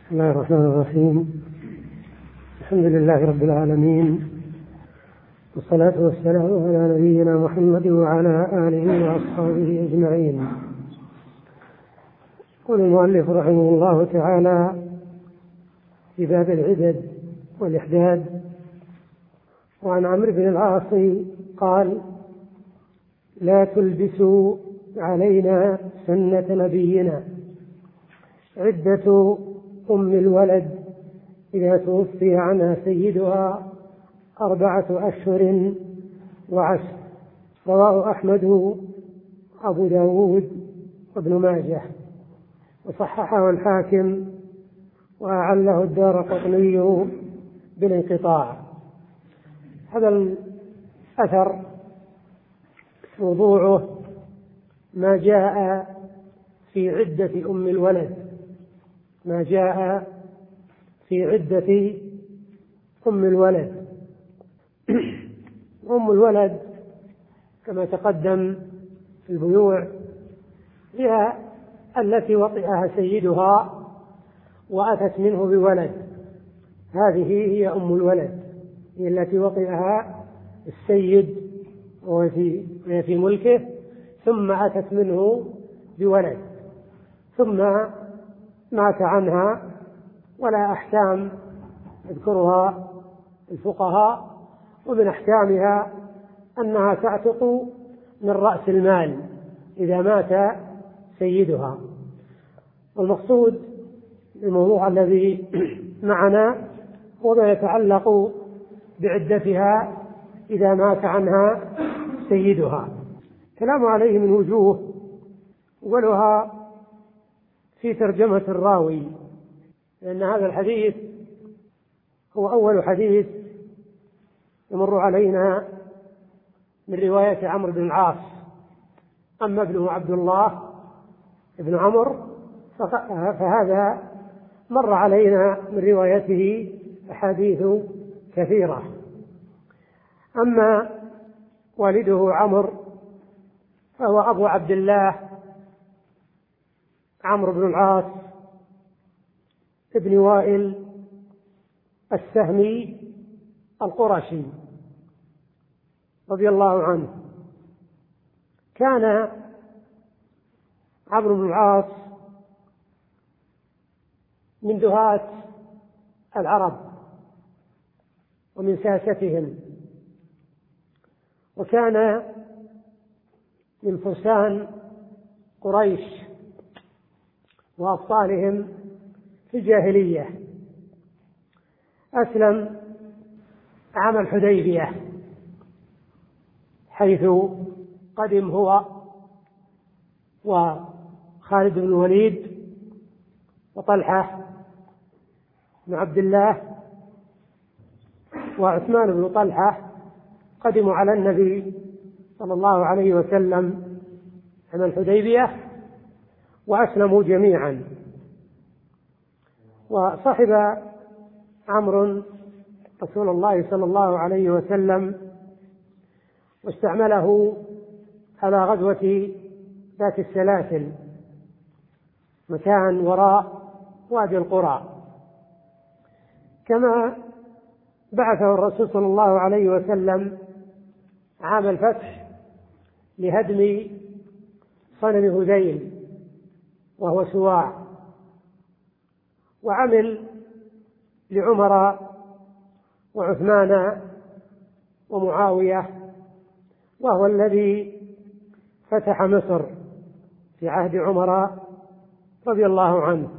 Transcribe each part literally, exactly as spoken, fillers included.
بسم الله الرحمن الرحيم. الحمد لله رب العالمين، والصلاة والسلام على نبينا محمد وعلى آله وأصحابه أجمعين. يقول المؤلف رحمه الله تعالى في باب العدد والإحداد: وعن عمرو بن العاص قال: لا تلبسوا علينا سنة نبينا، عدة أم الولد إذا توفي عنها سيدها أربعة أشهر وعشر. رواه أحمد وأبو داود وابن ماجه، وصححه الحاكم وأعله الدارقطني بالانقطاع. هذا الأثر موضوعه ما جاء في عدة أم الولد، ما جاء في عدة أم الولد. أم الولد كما تقدم في البيوع هي التي وطئها سيدها وأتت منه بولد، هذه هي أم الولد، هي التي وطئها السيد وهي في ملكه ثم أتت منه بولد ثم مات عنها، ولا أحكام يذكرها الفقهاء، ومن أحكامها أنها تعتق من رأس المال إذا مات سيدها. والمقصود الموضوع الذي معنا هو ما يتعلق بعدتها إذا مات عنها سيدها. كلام عليه من وجوه، أولها في ترجمة الراوي، لأن هذا الحديث هو أول حديث يمر علينا من رواية عمرو بن العاص. أما ابنه عبد الله ابن عمرو فهذا مر علينا من روايته أحاديث كثيرة. أما والده عمرو فهو أبو عبد الله عمرو بن العاص ابن وائل السهمي القرشي رضي الله عنه. كان عمرو بن العاص من دهاة العرب ومن ساستهم، وكان من فرسان قريش وأبطالهم في الجاهلية. أسلم عام الحديبية، حيث قدم هو وخالد بن الوليد وطلحة بن عبد الله وعثمان بن طلحة، قدموا على النبي صلى الله عليه وسلم عام الحديبية وأسلموا جميعا. وصحب عمرو رسول الله صلى الله عليه وسلم واستعمله على غزوة ذات السلاسل، مكان وراء وادي القرى. كما بعثه الرسول صلى الله عليه وسلم عام الفتح لهدم صنم هذيل وهو سواع، وعمل لعمر وعثمان ومعاوية، وهو الذي فتح مصر في عهد عمر رضي الله عنه.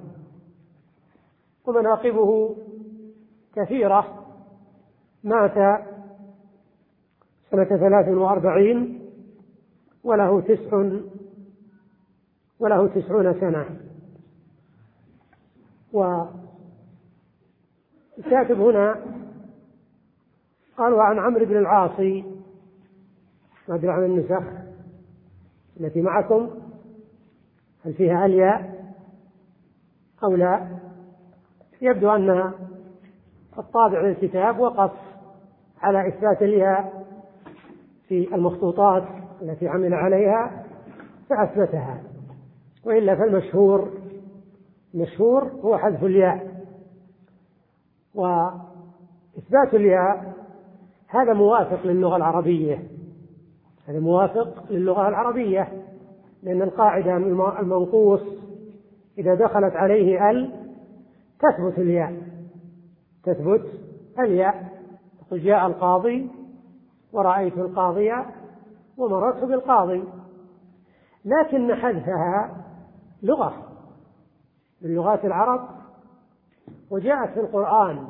ومناقبه كثيرة. مات سنة ثلاث وأربعين وله تسع وله تسعون سنة. والكاتب هنا قال: وعن عمرو بن العاص. ما أدري عن النسخ التي معكم هل فيها الياء أو لا. يبدو أن الطابع للكتاب وقف على إثبات الياء في المخطوطات التي عمل عليها فأثبتها، وإلا فالمشهور مشهور هو حذف الياء وإثبات الياء هذا موافق للغة العربية، هذا موافق للغة العربية، لأن القاعدة المنقوص إذا دخلت عليه ال تثبت الياء، تثبت الياء. قل جاء القاضي ورأيت القاضية ومررت بالقاضي، لكن حذفها لغة من لغات العرب، وجاءت في القرآن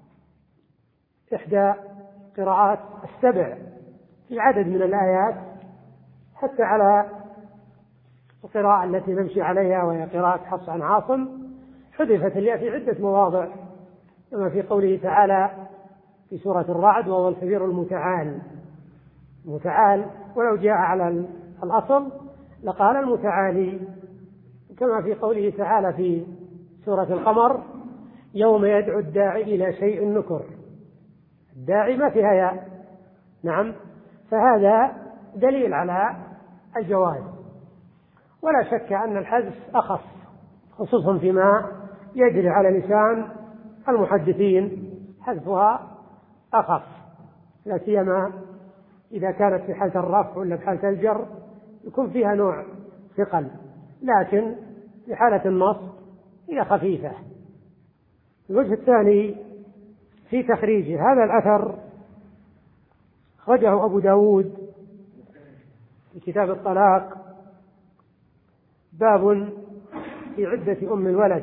إحدى قراءات السبع في عدد من الآيات، حتى على القراءة التي نمشي عليها وهي قراءة حفص عن عاصم حذفت الياء في عدة مواضع، كما في قوله تعالى في سورة الرعد: وهو الكبير المتعال. المتعال ولو جاء على الأصل لقال المتعالي، كما في قوله تعالى في سورة القمر: يوم يدعو الداعي إلى شيء نكر. الداعي ما فيها ياء، نعم، فهذا دليل على الجواز. ولا شك أن الحذف أخف، خصوصا فيما يجري على لسان المحدثين، حذفها أخف، لا سيما إذا كانت في حالة الرفع ولا في حالة الجر يكون فيها نوع ثقل، لكن في حالة النصب هي خفيفة. الوجه الثاني في تخريج هذا الأثر أخرجه أبو داود في كتاب الطلاق، باب في عدة أم الولد،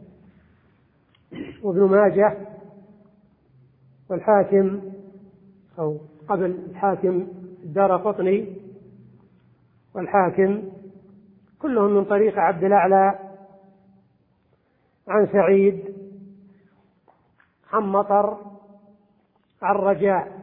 وابن ماجه والحاكم أو قبل الحاكم الدارقطني والحاكم، كلهم من طريق عبد الأعلى عن سعيد عن مطر عن رجاء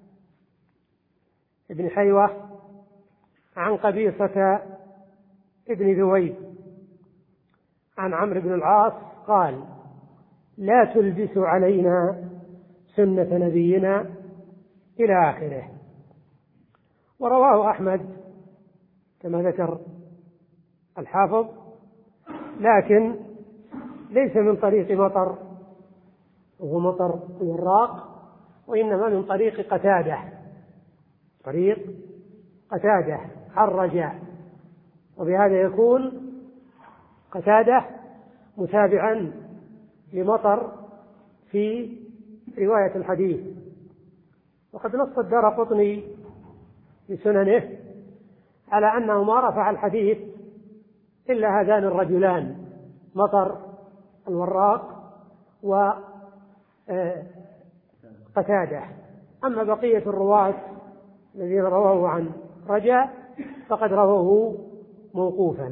ابن حيوة عن قبيصة ابن ذويب عن عمرو بن العاص قال: لا تلبسوا علينا سنة نبينا إلى آخره. ورواه أحمد كما ذكر الحافظ، لكن ليس من طريق مطر وهو مطر الوراق، وإنما من طريق قتادة، طريق قتادة عن رجاء، وبهذا يكون قتادة متابعا لمطر في رواية الحديث. وقد نص الدارقطني في سننه على أنه ما رفع الحديث إلا هذان الرجلان، مطر الوراق وقتادة. أما بقية الرواة الذين رواه عن رجاء فقد رواه موقوفا.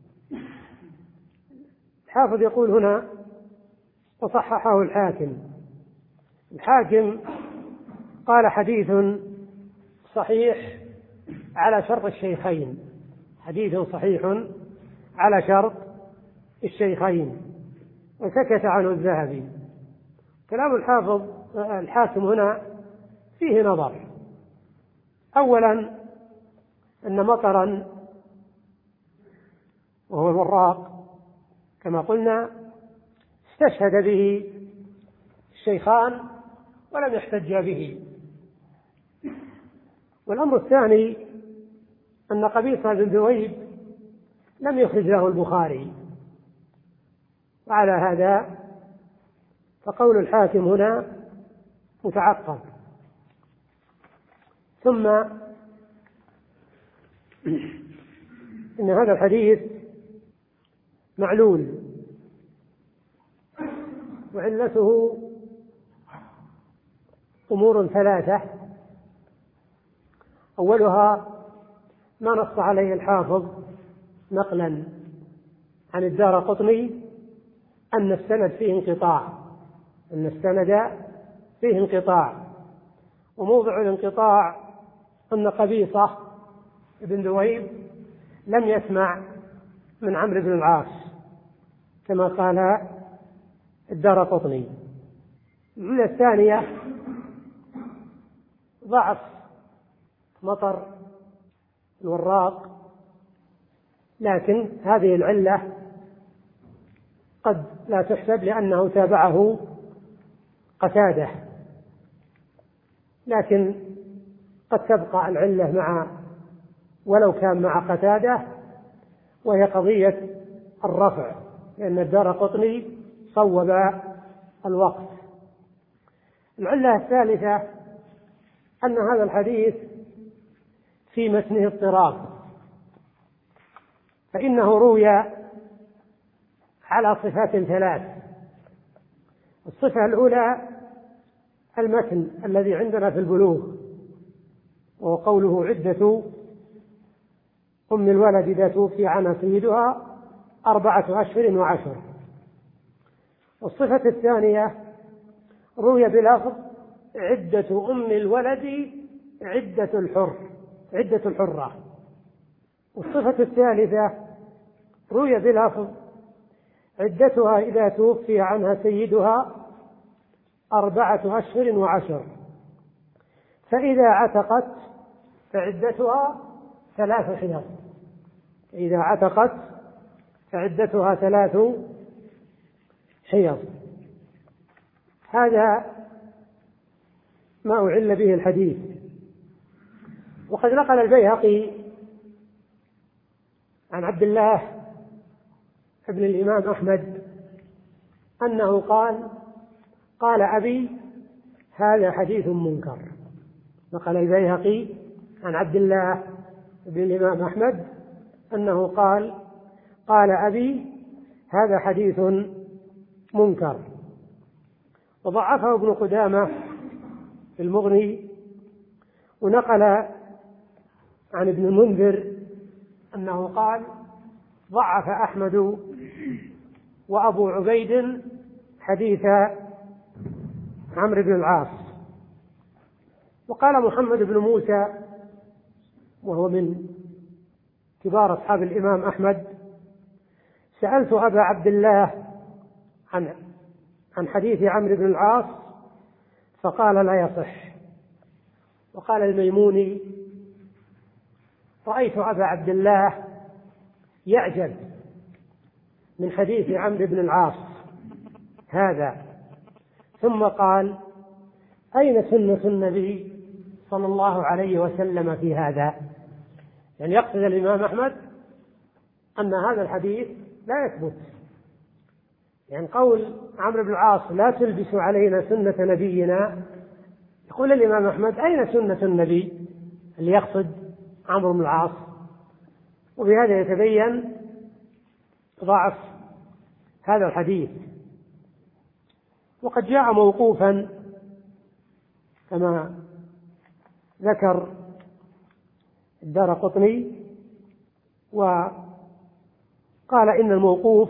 الحافظ يقول هنا: وصححه الحاكم. الحاكم قال: حديث صحيح على شرط الشيخين، حديث صحيح على شرط الشيخين، وسكت عنه الذهبي. كلام الحافظ الحاكم هنا فيه نظر. أولا أن مطرا وهو الوراق كما قلنا استشهد به الشيخان ولم يحتج به. والأمر الثاني أن قبيصة بن ذويب لم يخرج له البخاري، وعلى هذا فقول الحاكم هنا متعقب. ثم إن هذا الحديث معلول، وعلته أمور ثلاثة: أولها ما نص عليه الحافظ نقلا عن الدارقطني أن السند فيه انقطاع، أن السند فيه انقطاع، وموضع الانقطاع أن قبيصة بن ذويب لم يسمع من عمرو بن العاص كما قال الدارقطني. العلة الثانية ضعف مطر الوراق، لكن هذه العلة قد لا تحسب لأنه تابعه قتادة، لكن قد تبقى العلة مع ولو كان مع قتادة، وهي قضية الرفع، لأن الدارقطني صوب الوقف. العلة الثالثة أن هذا الحديث في متنه اضطراب، فإنه روي على صفات ثلاث. الصفة الأولى المتن الذي عندنا في البلوغ، وهو قوله عدة أم الولد إذا توفي عنها سيدها أربعة أشهر وعشر. والصفة الثانية روي بلفظ عدة أم الولد عدة الحر عدة الحرة. والصفة الثالثة روي بلفظ عدتها إذا توفي عنها سيدها أربعة أشهر وعشر، فإذا عتقت فعدتها ثلاث حيض. إذا عتقت فعدتها ثلاث حيض. هذا ما أعل به الحديث. وقد نقل البيهقي عن عبد الله ابن الإمام أحمد أنه قال: قال أبي هذا حديث منكر. نقل البيهقي عن عبد الله ابن الإمام أحمد أنه قال: قال أبي هذا حديث منكر. وضعفه ابن قدامة في المغني. ونقل عن ابن المنذر أنه قال: ضعف أحمد وأبو عبيد حديث عمرو بن العاص. وقال محمد بن موسى وهو من كبار أصحاب الإمام أحمد: سألت أبا عبد الله عن عن حديث عمرو بن العاص فقال لا يصح. وقال الميموني: رأيت أبا عبد الله يعجب من حديث عمرو بن العاص هذا. ثم قال: أين سنة النبي صلى الله عليه وسلم في هذا؟ يعني يقصد الإمام أحمد أن هذا الحديث لا يثبت. يعني قول عمرو بن العاص لا تلبس علينا سنة نبينا، يقول الإمام أحمد أين سنة النبي اللي يقصد عمرو بن العاص؟ وبهذا يتبين ضعف هذا الحديث. وقد جاء موقوفا كما ذكر الدارقطني، وقال إن الموقوف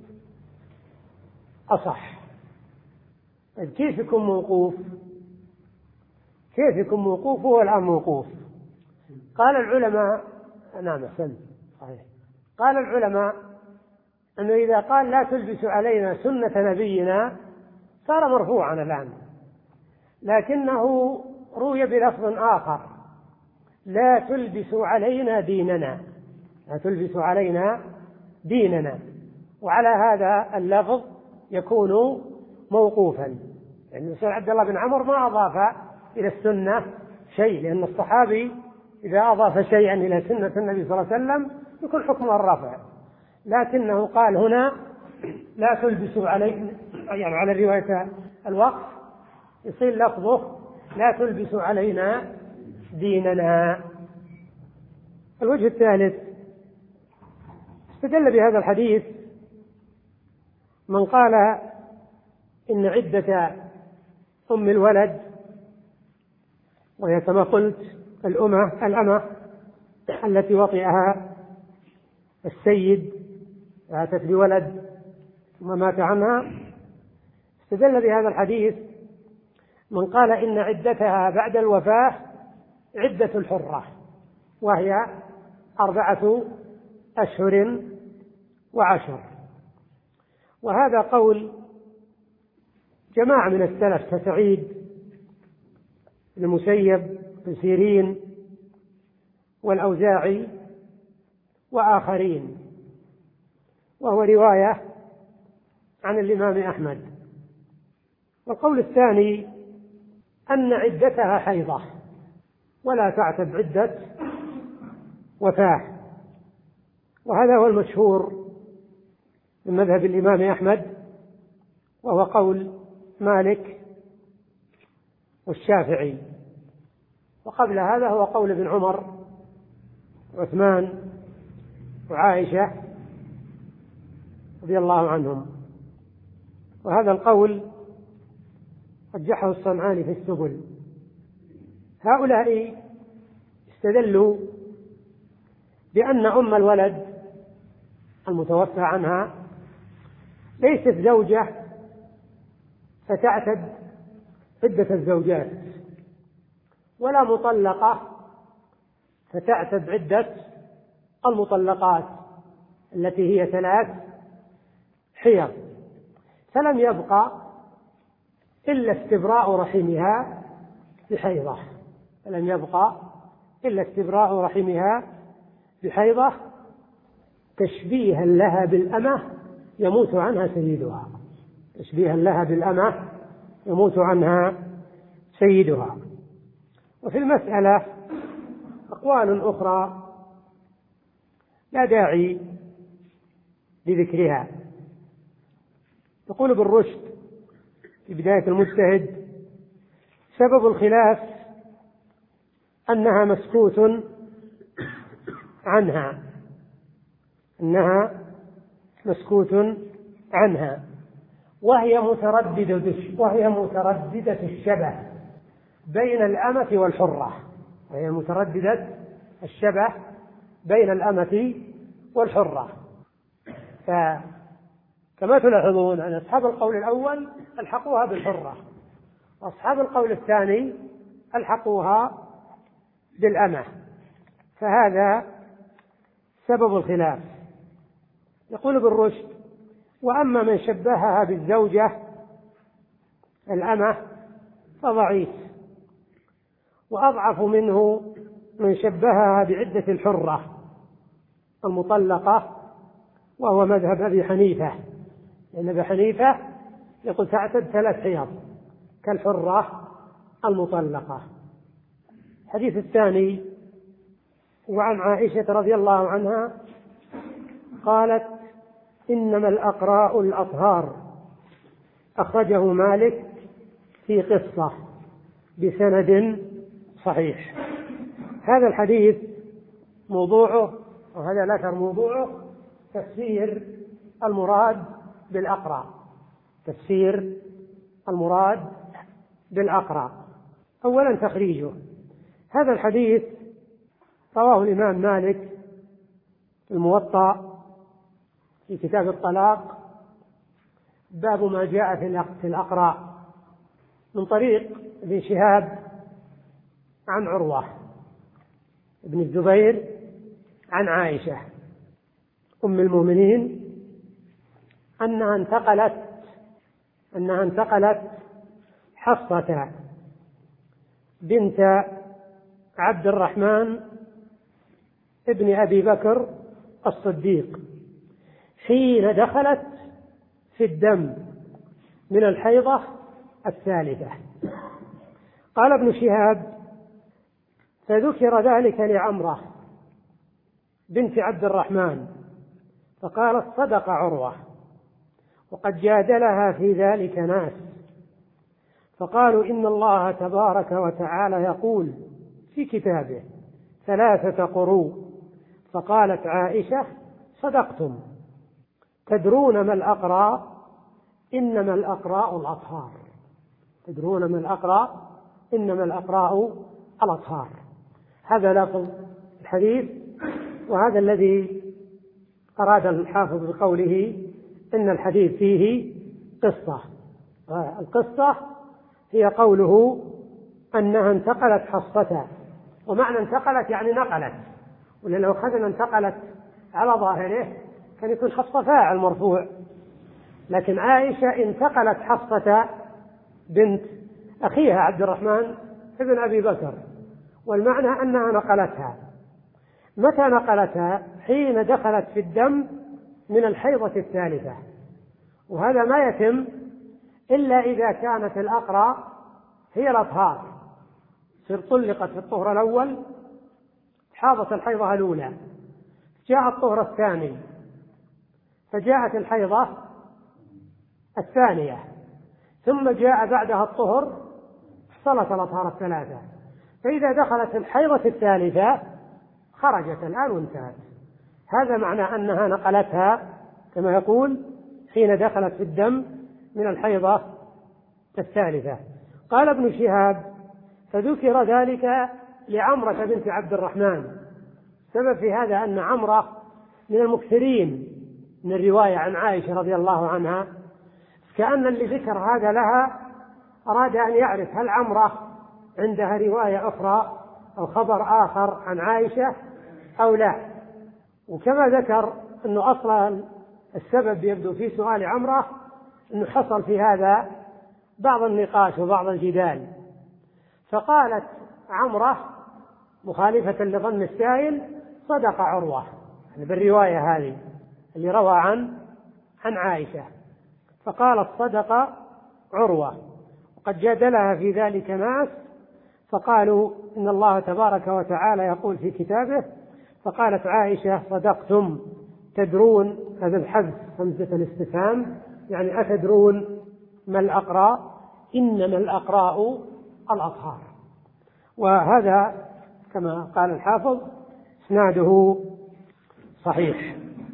أصح. كيف يكون موقوف؟ كيف يكون موقوف هو الآن موقوف؟ قال العلماء: نعم أحسنت صحيح. قال العلماء أنه إذا قال لا تلبس علينا سنة نبينا صار مرفوعا الآن، لكنه روي بلفظ آخر: لا تلبس علينا ديننا، لا تلبس علينا ديننا. وعلى هذا اللفظ يكون موقوفا، يعني سيدنا عبد الله بن عمرو ما أضاف إلى السنة شيء، لأن الصحابي إذا أضاف شيئا إلى سنة النبي صلى الله عليه وسلم يكون حكمه الرفع، لكنه قال هنا لا تلبس علينا، يعني على الرواية الوقف يصير لفظه لا تلبس علينا ديننا. الوجه الثالث استدل بهذا الحديث من قال إن عدة أم الولد، وهي كما قلت الأمة الأمة التي وطئها السيد فاتت بولد ثم مات عنها، استدل بهذا الحديث من قال إن عدتها بعد الوفاة عدة الحرة، وهي أربعة أشهر وعشر. وهذا قول جماعة من السلف كسعيد بن المسيب بن سيرين والأوزاعي وآخرين، وهو رواية عن الإمام أحمد. والقول الثاني أن عدتها حيضة ولا تعتد عدة وفاة، وهذا هو المشهور من مذهب الإمام أحمد، وهو قول مالك والشافعي، وقبل هذا هو قول ابن عمر وعثمان وعائشة رضي الله عنهم. وهذا القول رجحه الصنعاني في السبل. هؤلاء استدلوا بأن أم الولد المتوفى عنها ليست زوجة فتعتد عدة الزوجات، ولا مطلقة فتعتد عدة المطلقات التي هي ثلاث حيض، فلم يبقى إلا استبراء رحمها بحيضة فلم يبقى إلا استبراء رحمها بحيضة تشبيها لها بالأمة يموت عنها سيدها تشبيها لها بالأمة يموت عنها سيدها. وفي المسألة أقوال أخرى لا داعي لذكرها. يقول ابن رشد في بداية المجتهد: سبب الخلاف أنها مسكوت عنها أنها مسكوت عنها وهي مترددة وهي مترددة الشبه بين الأمة والحرة وهي مترددة الشبه بين الأمة والحرة. فكما تلاحظون أن أصحاب القول الأول ألحقوها بالحرة، وأصحاب القول الثاني ألحقوها بالأمة، فهذا سبب الخلاف. يقول ابن رشد: وأما من شبهها بالزوجة الأمة فضعيف، وأضعف منه من شبهها بعدة الحرة المطلقة، وهو مذهب أبي حنيفة، لأن أبي حنيفة يقول تعتد ثلاث حيض كالحرة المطلقة. الحديث الثاني وعن عائشة رضي الله عنها قالت: إنما الأقراء الأطهار، أخرجه مالك في قصة بسند صحيح. هذا الحديث موضوعه وهذا الأثر موضوعه تفسير المراد بالأقراء تفسير المراد بالأقراء. أولا تخريجه: هذا الحديث رواه الإمام مالك في الموطأ في كتاب الطلاق باب ما جاء في الأقراء من طريق ابن شهاب عن عروة ابن الزبير عن عائشة أم المؤمنين أنها انتقلت أنها انتقلت حفصة بنت عبد الرحمن ابن أبي بكر الصديق حين دخلت في الدم من الحيضة الثالثة. قال ابن شهاب: فذكر ذلك لعمرة بنت عبد الرحمن فقالت: صدق عروة، وقد جادلها في ذلك ناس، فقالوا: إن الله تبارك وتعالى يقول في كتابه ثلاثة قروء. فقالت عائشة: صدقتم، تدرون ما الأقراء؟ إنما الأقراء الأطهار تدرون ما الأقراء؟ إنما الأقراء الأطهار. هذا لفظ الحديث، وهذا الذي أراد الحافظ بقوله إن الحديث فيه قصة. القصة هي قوله أنها انتقلت حصتها، ومعنى انتقلت يعني نقلت، ولأن لو أخذنا انتقلت على ظاهره كان يكون حصة فاعل مرفوع، لكن عائشة انتقلت حصة بنت أخيها عبد الرحمن ابن أبي بكر، والمعنى أنها نقلتها. متى نقلتها؟ حين دخلت في الدم من الحيضة الثالثة، وهذا ما يتم إلا إذا كانت الأقرى هي الأطهار، تصير طلقت في الطهر الأول، حاضت الحيضة الأولى، جاء الطهر الثاني، فجاءت الحيضة الثانية، ثم جاء بعدها الطهر، حصلت الأطهار الثلاثة. فإذا دخلت الحيضة الثالثة خرجت الآن وانتهت. هذا معنى أنها نقلتها كما يقول حين دخلت في الدم من الحيضة الثالثة. قال ابن شهاب: فذكر ذلك لعمرة بنت عبد الرحمن. سبب في هذا أن عمرة من المكثرين من الرواية عن عائشة رضي الله عنها، كأن اللي ذكر هذا لها أراد أن يعرف هل عمرة عندها رواية أخرى أو خبر آخر عن عائشة أو لا. وكما ذكر أنه أصلا السبب يبدو في سؤال عمرة أنه حصل في هذا بعض النقاش وبعض الجدال، فقالت عمرة مخالفة لظن السائل: صدق عروة، يعني بالرواية هذه اللي روى عن عن عائشة، فقالت صدق عروة. وقد جادلها في ذلك ناس فقالوا إن الله تبارك وتعالى يقول في كتابه: فقالت عائشة: صدقتم. تدرون، هذا الحذف همزة الاستفهام، يعني أتدرون ما الأقراء؟ إنما الأقراء الأطهار. وهذا كما قال الحافظ إسناده صحيح.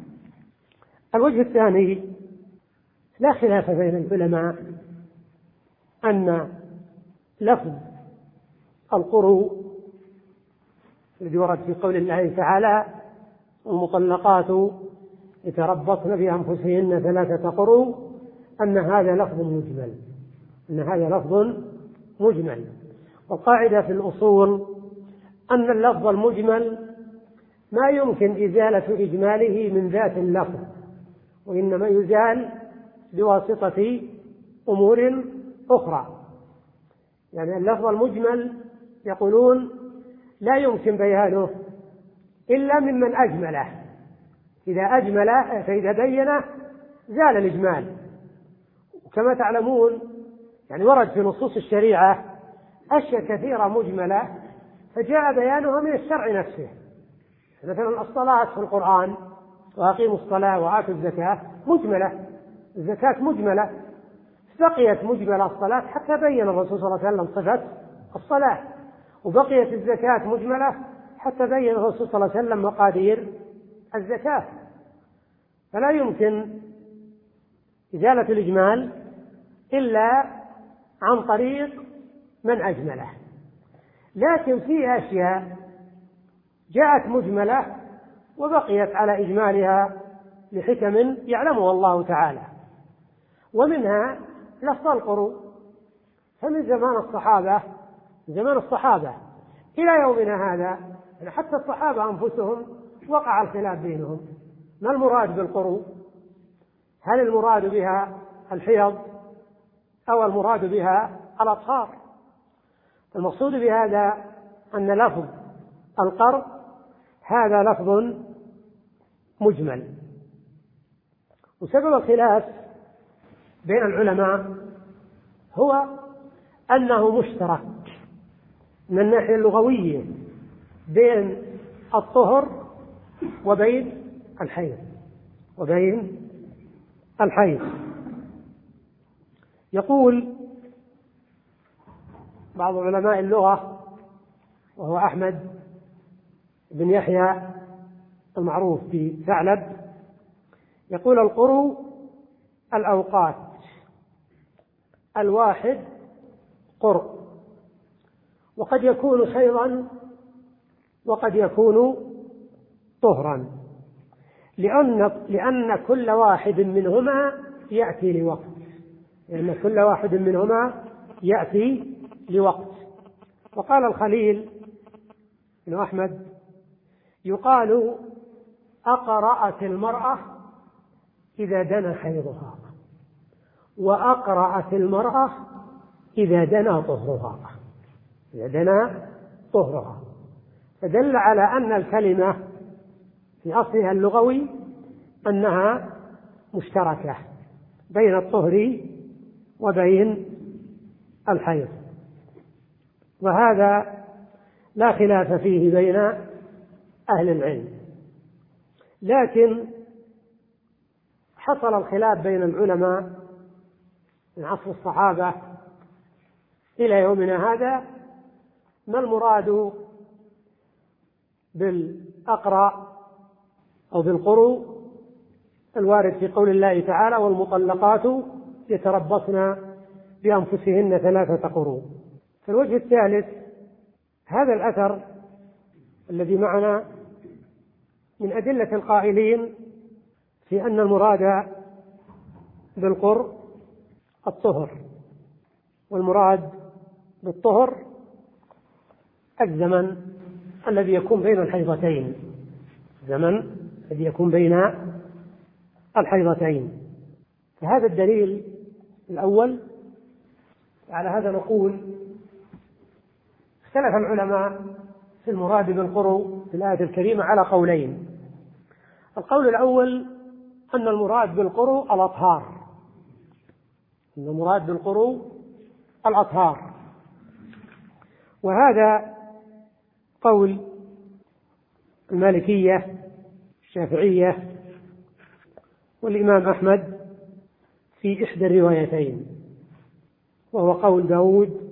الوجه الثاني: لا خلاف بين العلماء أن لفظ القروء الذي ورد في قول الله تعالى: المطلقات يتربصن بأنفسهن ثلاثة قروء، أن هذا لفظ مجمل، أن هذا لفظ مجمل. والقاعدة في الأصول أن اللفظ المجمل ما يمكن إزالة إجماله من ذات اللفظ، وإنما يزال بواسطة أمور أخرى. يعني اللفظ المجمل يقولون لا يمكن بيانه إلا ممن أجمله، إذا أجمله فإذا بينه زال الإجمال. وكما تعلمون يعني ورد في نصوص الشريعة أشياء كثيرة مجملة فجاء بيانها من الشرع نفسه. مثلا الصلاة في القرآن: وأقيموا الصلاة وآتوا الزكاة، مجملة، الزكاة مجملة، بقيت مجملة الصلاة حتى بين الرسول صلى الله عليه وسلم صفة الصلاة، وبقيت الزكاة مجملة حتى بين الرسول صلى الله عليه وسلم مقادير الزكاة. فلا يمكن إزالة الإجمال إلا عن طريق من أجمله. لكن في أشياء جاءت مجملة وبقيت على إجمالها لحكم يعلمها الله تعالى، ومنها لفظ القروء. فمن زمان الصحابة زمان الصحابة إلى يومنا هذا، يعني حتى الصحابة أنفسهم وقع الخلاف بينهم: ما المراد بالقروء؟ هل المراد بها الحيض أو المراد بها الأطهار؟ المقصود بهذا أن لفظ القرء هذا لفظ مجمل. وسبب الخلاف بين العلماء هو أنه مشترك من الناحية اللغوية بين الطهر وبين الحيض وبين الحيض. يقول بعض علماء اللغة وهو أحمد بن يحيى المعروف بثعلب، يقول: القروء الأوقات، الواحد قرء، وقد يكون حيضا وقد يكون طهرا، لأن, لأن كل واحد منهما يأتي لوقت لأن كل واحد منهما يأتي لوقت. وقال الخليل بن أحمد: يقال أقرأت المرأة إذا دنا حيضها، وأقرأت المرأة إذا دنا طهرها إذا دنا طهرها فدل على أن الكلمة في أصلها اللغوي أنها مشتركة بين الطهر وبين الحيض، وهذا لا خلاف فيه بين أهل العلم. لكن حصل الخلاف بين العلماء من عصر الصحابة إلى يومنا هذا ما المراد بالأقرأ أو بالقروء الوارد في قول الله تعالى: والمطلقات يتربصن بأنفسهن ثلاثة قروء. في الوجه الثالث هذا الأثر الذي معنا من أدلة القائلين في أن المراد بالقرء الطهر، والمراد بالطهر الزمن الذي يكون بين الحيضتين، الزمن الذي يكون بين الحيضتين. فهذا الدليل الأول. على هذا نقول اختلف العلماء في المراد بالقروء في الآية الكريمة على قولين. القول الأول أن المراد بالقروء الأطهار، أن المراد بالقروء الأطهار، وهذا قول المالكية الشافعية والإمام أحمد في إحدى الروايتين، وهو قول داود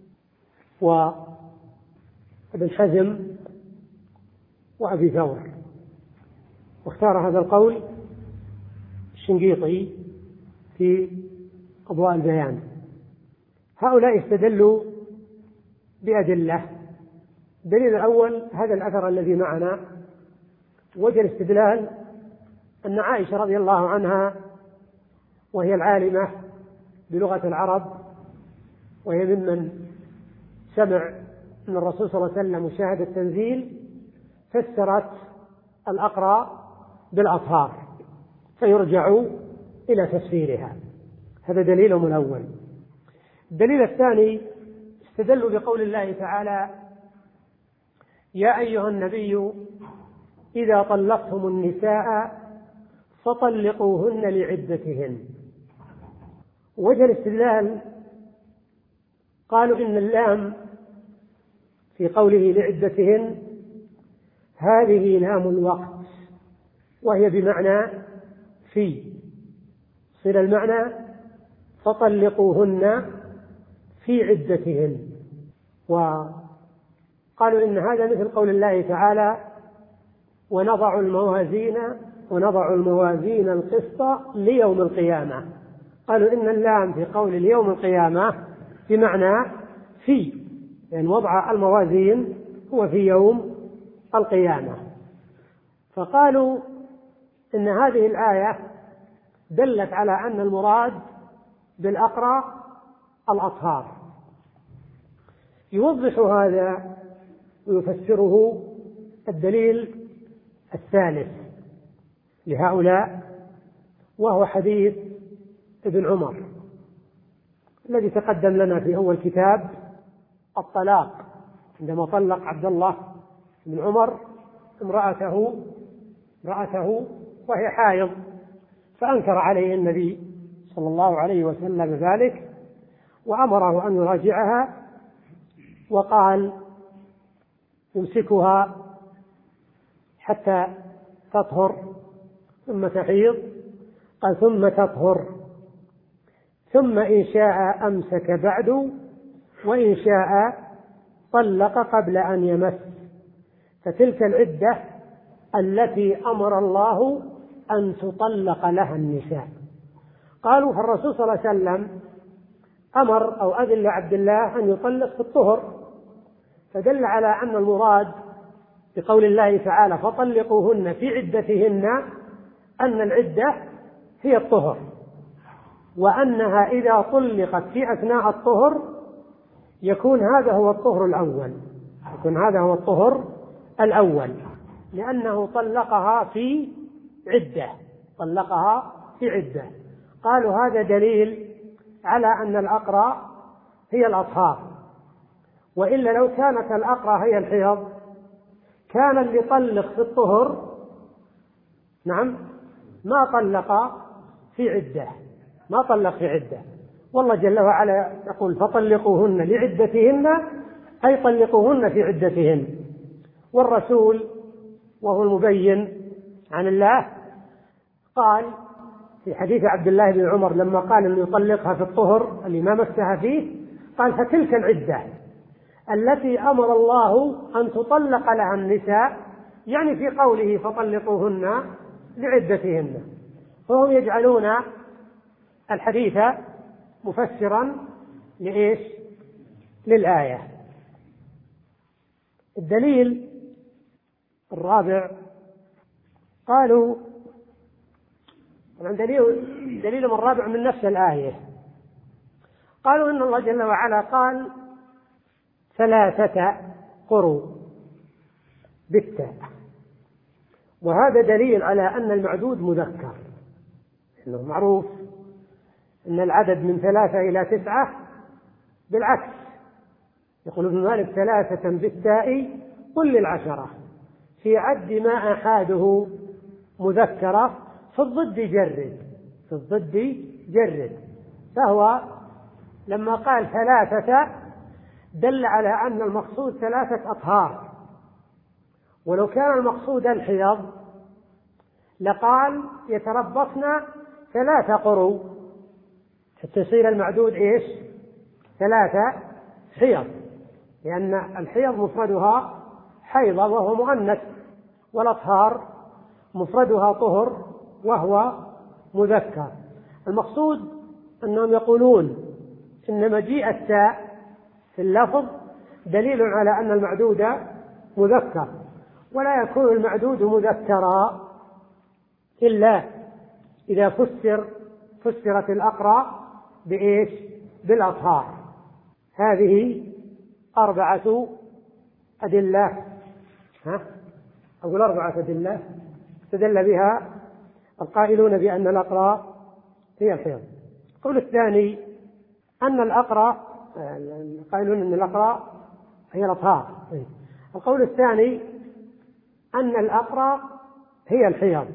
وابن حزم وأبي ثور. واختار هذا القول الشنقيطي في أضواء البيان. هؤلاء استدلوا بأدلة. الدليل الأول هذا الأثر الذي معنا. وجه الاستدلال أن عائشة رضي الله عنها وهي العالمة بلغة العرب، وهي ممن سمع من الرسول صلى الله عليه وسلم وشاهد التنزيل، فسرت الأقرأ بالأطهار، فيرجع إلى تفسيرها. هذا دليلهم الأول. الدليل الثاني استدلوا بقول الله تعالى: يا أيها النبي إذا طلقتم النساء فطلقوهن لعدتهن. وجه الاستدلال قالوا إن اللام في قوله لعدتهن هذه لام الوقت، وهي بمعنى في، صل المعنى فطلقوهن في عدتهن. وقالوا إن هذا مثل قول الله تعالى: ونضع الموازين ونضع الموازين القسط ليوم القيامة. قالوا إن اللام في قول اليوم القيامة بمعنى في، لأن يعني وضع الموازين هو في يوم القيامة. فقالوا إن هذه الآية دلت على أن المراد بالأقرأ الأطهار. يوضح هذا ويفسره الدليل الثالث لهؤلاء، وهو حديث ابن عمر الذي تقدم لنا في أول كتاب الطلاق، عندما طلق عبد الله بن عمر امرأته امرأته وهي حائض، فأنكر عليه النبي صلى الله عليه وسلم ذلك، وأمره أن يراجعها، وقال: يمسكها حتى تطهر ثم تحيض، قال: ثم تطهر، ثم إن شاء أمسك بعد، وإن شاء طلق قبل أن يمس، فتلك العدة التي أمر الله أن تطلق لها النساء. قالوا: فالرسول صلى الله عليه وسلم أمر أو أذن لعبد الله أن يطلق في الطهر، فدل على أن المراد بقول الله تعالى: فطلقوهن في عدتهن أن العدة هي الطهر، وأنها إذا طلقت في أثناء الطهر يكون هذا هو الطهر الأول، يكون هذا هو الطهر الأول، لأنه طلقها في عدة، طلقها في عدة. قالوا هذا دليل على أن الأقرأ هي الأطهار، وإلا لو كانت الأقرأ هي الحيض كان اللي طلق في الطهر نعم ما طلق في عدة، ما طلق في عدة، والله جل وعلا يقول فطلقوهن لعدتهن أي طلقوهن في عدتهن. والرسول وهو المبين عن الله قال في حديث عبد الله بن عمر لما قال أنه يطلقها في الطهر اللي ما مسها فيه، قال فتلك العدة التي أمر الله أن تطلق لها النساء، يعني في قوله فطلقوهن لعدتهن. فهم يجعلون الحديث مفسرا لإيش؟ للآية. الدليل الرابع قالوا دليل دليل الرابع من نفس الآية، قالوا إن الله جل وعلا قال ثلاثة قروا بالتاء، وهذا دليل على أن المعدود مذكر، إنه معروف أن العدد من ثلاثة إلى تسعة بالعكس، يقول ابن مالك ثلاثة بالتاء قل للعشرة، في عد ما أحاده مذكرة في الضد جرد، في الضد جرد. فهو لما قال ثلاثة دل على أن المقصود ثلاثة أطهار، ولو كان المقصود الحيض لقال يتربصن ثلاثة قرو حتى يصير المعدود إيش؟ ثلاثة حيض، لأن الحيض مفردها حيضة وهو مؤنث، والأطهار مفردها طهر وهو مذكر. المقصود أنهم يقولون إن مجيء التاء في اللفظ دليل على أن المعدود مذكر، ولا يكون المعدود مذكرا إلا إذا فسر فسرت الأقرى بإيش؟ بالأطهار. هذه أربعة أدلة، ها؟ أقول أربعة أدلة استدل بها القائلون بأن الأقرى هي الحيض. القول الثاني أن الأقرى، القائلون أن الأقرى هي الأطهار. القول الثاني أن الأقرى هي الحيض،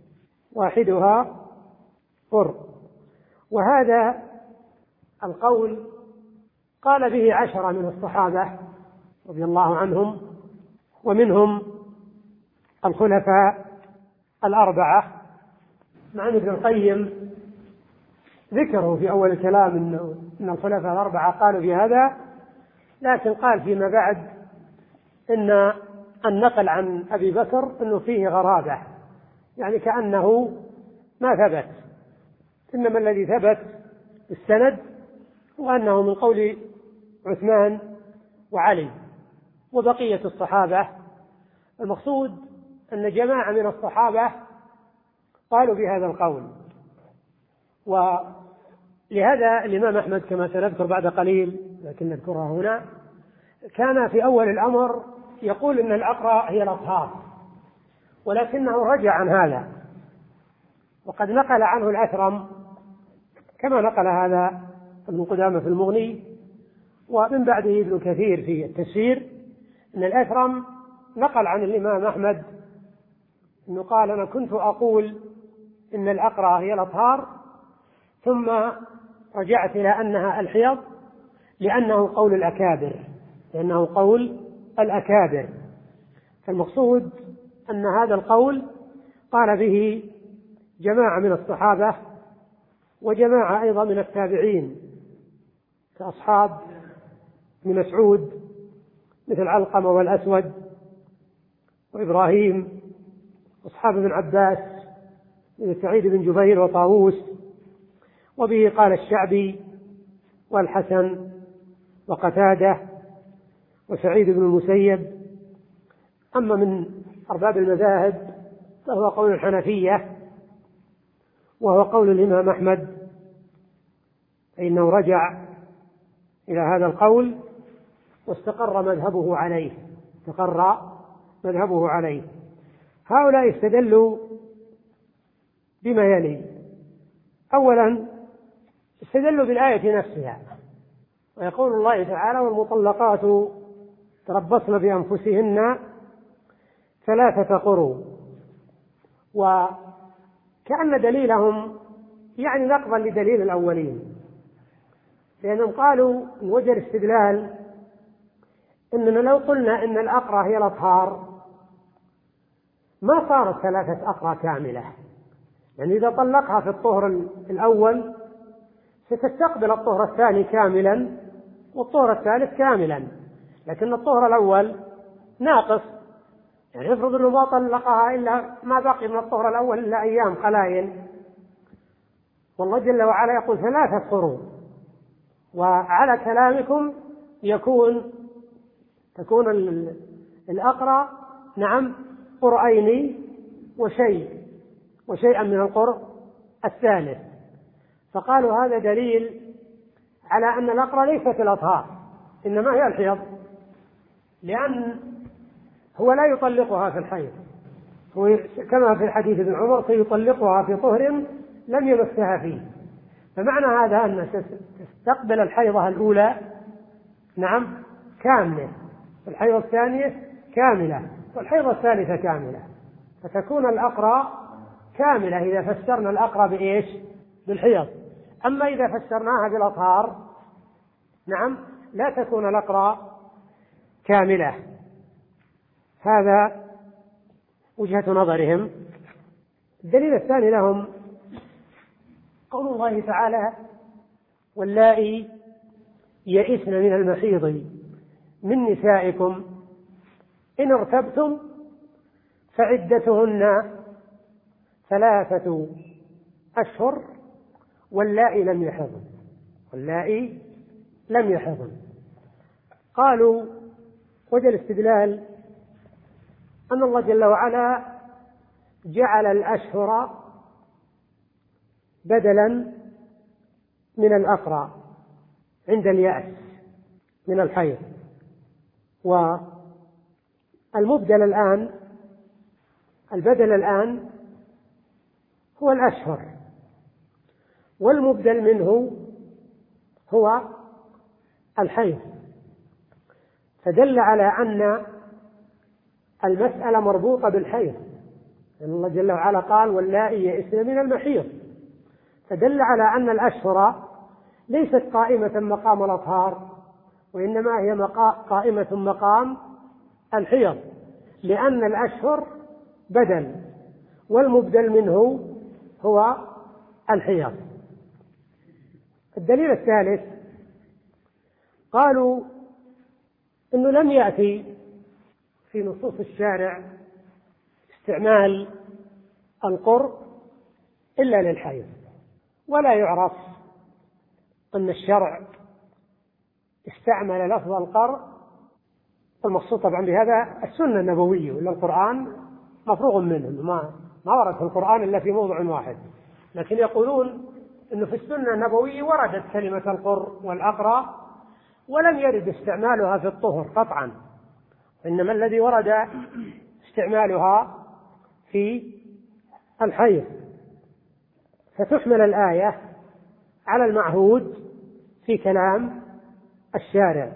واحدها قر، وهذا القول قال به عشرة من الصحابة رضي الله عنهم، ومنهم الخلفاء الأربعة، مع أن ابن القيم ذكره في أول الكلام أن الخلفاء الأربعة قالوا في هذا، لكن قال فيما بعد إن النقل عن أبي بكر أنه فيه غرابة، يعني كأنه ما ثبت، إنما الذي ثبت السند وأنه من قول عثمان وعلي وبقية الصحابة. المقصود أن جماعة من الصحابة قالوا بهذا القول، ولهذا الإمام أحمد كما سنذكر بعد قليل لكن نذكرها هنا كان في أول الأمر يقول إن الأقرى هي الأطهار، ولكنه رجع عن هذا، وقد نقل عنه الأثرم كما نقل هذا ابن قدامة في المغني، ومن بعده ابن كثير في التفسير، أن الأثرم نقل عن الإمام أحمد أنه قال أنا كنت أقول إن الأقرى هي الأطهار، ثم رجعت إلى أنها الحيض لأنه قول الأكابر، لأنه قول الأكابر. فالمقصود أن هذا القول قال به جماعة من الصحابة وجماعة أيضا من التابعين كأصحاب ابن مسعود مثل علقمة والأسود وإبراهيم، أصحاب ابن عباس مثل سعيد بن جبير وطاووس، وبه قال الشعبي والحسن وقتادة وسعيد بن المسيب. أما من أرباب المذاهب فهو قول الحنفية وهو قول الإمام أحمد، فإنه رجع إلى هذا القول واستقر مذهبه عليه، استقر مذهبه عليه. هؤلاء استدلوا بما يلي: أولا استدلوا بالآية نفسها، ويقول الله تعالى والمطلقات تربصن بأنفسهن ثلاثة قروء، وكأن دليلهم يعني نقضا لدليل الأولين، لأنهم قالوا من وجه الاستدلال إننا لو قلنا إن الأقرى هي الأطهار ما صارت ثلاثة أقرى كاملة، يعني إذا طلقها في الطهر الأول ستستقبل الطهر الثاني كاملا والطهر الثالث كاملا، لكن الطهر الأول ناقص، يعني افرض أنه ما طلقها إلا ما بقي من الطهر الأول إلا أيام قلائل، والله جل وعلا يقول ثلاثة قروء، وعلى كلامكم يكون تكون الأقرى نعم قرئين وشيء وشيئا من القرء الثالث. فقالوا هذا دليل على أن الأقرى ليست الأطهار إنما هي الحيض، لأن هو لا يطلقها في الحيض، هو كما في حديث ابن عمر سيطلقها في طهر لم يمسها فيه، فمعنى هذا أن تستقبل الحيضة الأولى نعم كاملة، والحيضة الثانية كاملة، والحيضة الثالثة كاملة، فتكون الأقرى كاملة إذا فسرنا الأقرى بإيش؟ بالحيض. أما إذا فسرناها بالأطهار نعم لا تكون الأقرى كاملة. هذا وجهة نظرهم. الدليل الثاني لهم قول الله تعالى: واللائي يئسن من المحيض من نسائكم إن ارتبتم فعدتهن ثلاثة أشهر واللائي لم يحضن واللائي لم يحضن. قالوا وجه الاستدلال أن الله جل وعلا جعل الأشهر بدلا من الأقرى عند اليأس من الحيض، والمبدل الآن البدل الآن هو الأشهر، والمبدل منه هو الحيض، فدل على أن المسألة مربوطة بالحيض، لأن الله جل وعلا قال: واللائي يئسن من المحيض، فدل على أن الأشهر ليست قائمة مقام الأطهار، وإنما هي قائمة مقام الحيض، لأن الأشهر بدل والمبدل منه هو الحيض. الدليل الثالث قالوا إنه لم يأتي في نصوص الشارع استعمال القرء إلا للحيض، ولا يعرف أن الشرع استعمل لفظ القرء، المقصود طبعا بهذا السنة النبوية، ولا القرآن مفروغ منه، ما ما ورد في القرآن إلا في موضع واحد، لكن يقولون إنه في السنة النبوية وردت كلمة القرء والأقرى ولم يرد استعمالها في الطهر قطعا، إنما الذي ورد استعمالها في الحيض، فتحمل الآية على المعهود في كلام الشارع.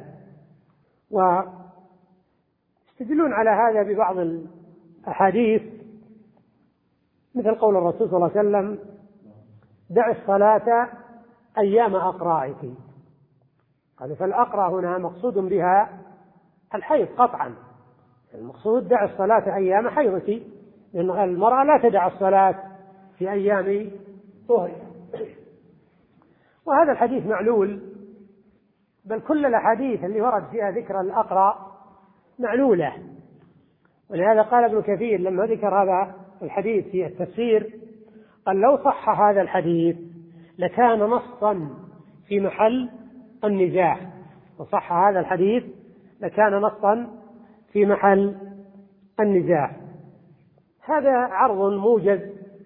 ويستدلون على هذا ببعض الأحاديث مثل قول الرسول صلى الله عليه وسلم: دع الصلاة أيام أقرائك. قال: فالأقرى هنا مقصود بها الحيض قطعا، المقصود دع الصلاة أيام حيضك، لأن المرأة لا تدع الصلاة في أيام طهرها. وهذا الحديث معلول، بل كل الأحاديث اللي ورد فيها ذكر الأقرى معلولة، ولهذا قال ابن كثير لما ذكر هذا الحديث في التفسير قال: لو صح هذا الحديث لكان نصا في محل النزاع، وصح هذا الحديث لكان نصا في محل النزاع. هذا عرض موجز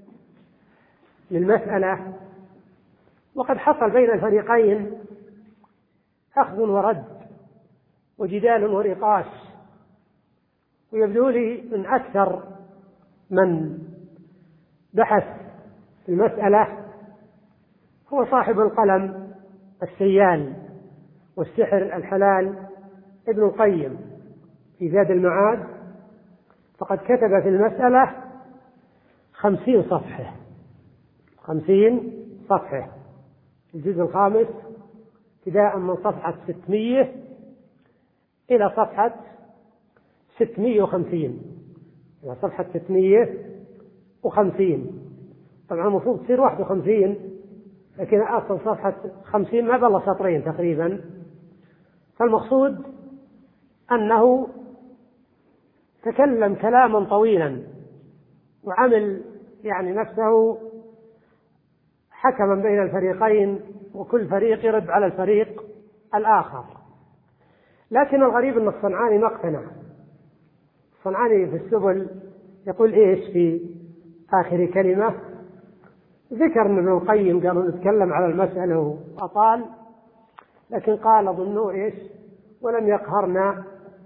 للمسألة، وقد حصل بين الفريقين أخذ ورد وجدال ونقاش، ويبدو لي من أكثر من بحث في المسألة هو صاحب القلم السيال والسحر الحلال ابن القيم في زاد المعاد، فقد كتب في المسألة خمسين صفحة خمسين صفحة في الجزء الخامس ابتداء من صفحة ستمائة إلى صفحة ستمائة وخمسين، إلى صفحة ستمائة وخمسين. طبعا المفروض تصير واحد وخمسين، لكن أصل صفحة خمسين ما بل سطرين تقريبا. فالمقصود أنه تكلم كلاما طويلا وعمل يعني نفسه حكما بين الفريقين، وكل فريق يرد على الفريق الآخر. لكن الغريب أن الصنعاني ما اقتنع. الصنعاني في السبل يقول إيش في آخر كلمة؟ ذكر ابن القيم قالوا نتكلم على المسألة وأطال، لكن قال ظنوا إيش ولم يقهرنا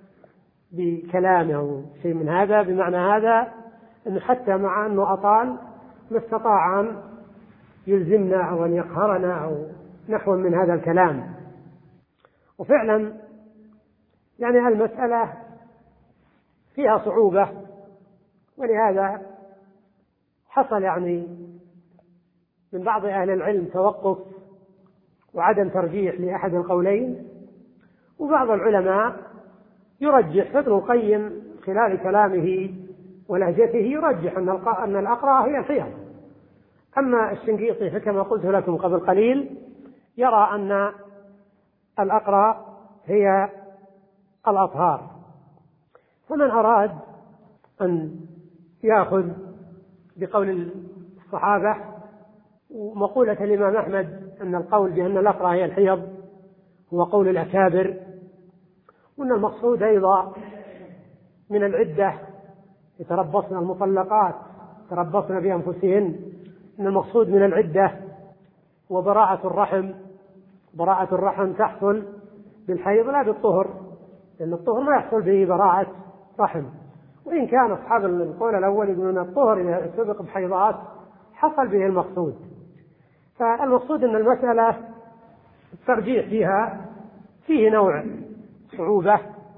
بكلامه شيء من هذا، بمعنى هذا أنه حتى مع أنه أطال ما استطاع أن يلزمنا أو أن يقهرنا أو نحو من هذا الكلام. وفعلا يعني المسألة فيها صعوبة، ولهذا حصل يعني من بعض أهل العلم توقف وعدم ترجيح لأحد القولين، وبعض العلماء يرجح. ابن القيم خلال كلامه ولهجته يرجح أن الأقرأ هي الحيض. أما الشنقيطي فكما قلت لكم قبل قليل يرى أن الأقرأ هي الأطهار. فمن أراد أن يأخذ بقول الصحابة ومقولة الإمام أحمد أن القول بأن الأقرأ هي الحيض هو قول الأكابر، وأن المقصود أيضا من العدة يتربصن المطلقات يتربصن بأنفسهن، أن المقصود من العدة وبراءة الرحم. براءة الرحم تحصل بالحيض لا بالطهر، لأن الطهر ما يحصل به براءة رحم، وإن كان أصحاب القول الأول يقولون الطهر إذا سبق بحيضات حصل به المقصود. فالمقصود أن المسألة الترجيح فيها فيه نوع صعوبة،